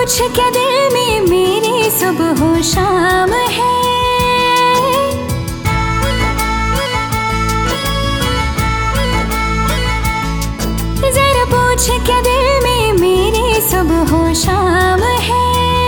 पूछ क्या दिल में मेरे सुबह हो शाम है। जरा पूछ क्या दिल में मेरे सुबह हो शाम है।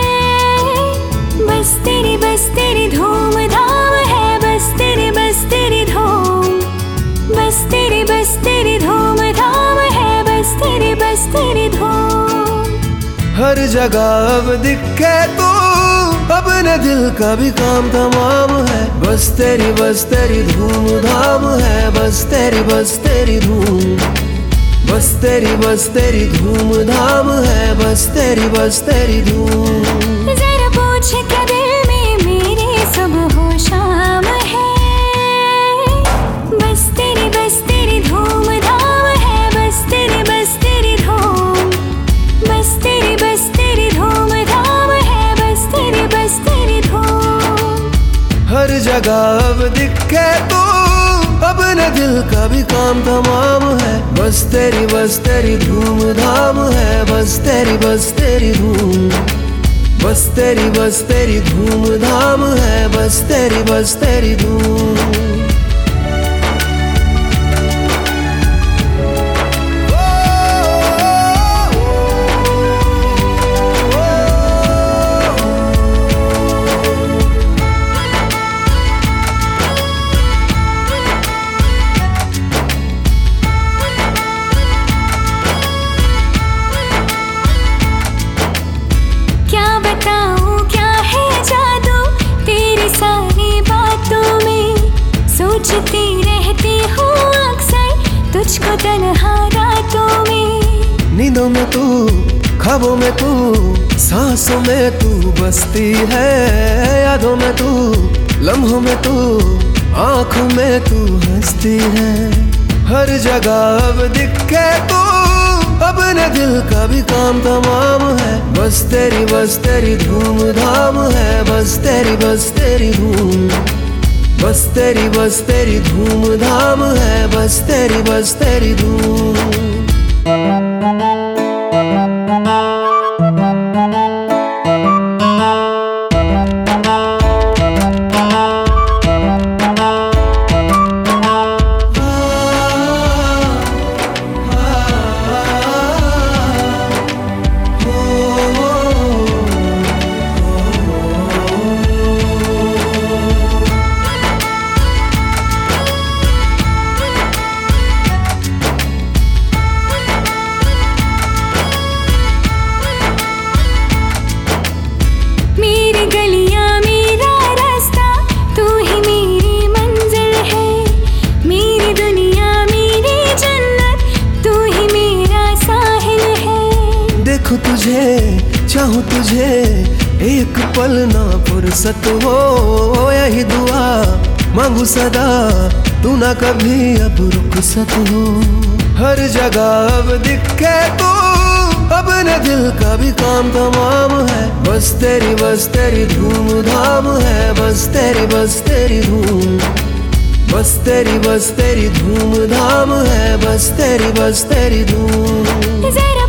बस तेरी धूम धाम है, बस तेरी धूम, बस तेरी धूम धाम है, बस तेरी धूम। हर जगह अब दिखे तो अपने दिल का भी काम तमाम है। बस तेरी धूम धाम है, बस तेरी धूम, बस तेरी धूम धाम है, बस तेरी धूम। जरा पूछ क्या दिल में मेरे सुबह हो शाम है। बस तेरी धूम धाम है, बस तेरी धूम, बस तेरी धूम धाम है, बस तेरी धूम। हर जगह अब दिखे तो अपने दिल का भी काम तमाम है। बस तेरी धूम धाम है, बस तेरी धूम, बस तेरी धूम धाम है, बस तेरी धूम। सोचती रहती हूँ अक्सर तुझको तन्हा रातों में। नींदों में तू, ख्वाबों में तू, सांसों में तू बसती है। यादों में तू, लम्हों में तू, आँखों में तू हंसती है। हर जगह अब दिखे तो अपने दिल का भी काम तमाम है। बस तेरी धूम धाम है, बस तेरी धूम, बस तेरी धूम धाम है, बस तेरी धूम। चाहूं तुझे एक पल ना फुर्सत हो। यही दुआ मांगू सदा, तू ना कभी अब रुखसत हो। हर जगह अब दिखे तो अपने दिल का भी काम तमाम है। बस तेरी धूम धाम है, बस तेरी धूम, बस तेरी धूम धाम है, बस तेरी धूम।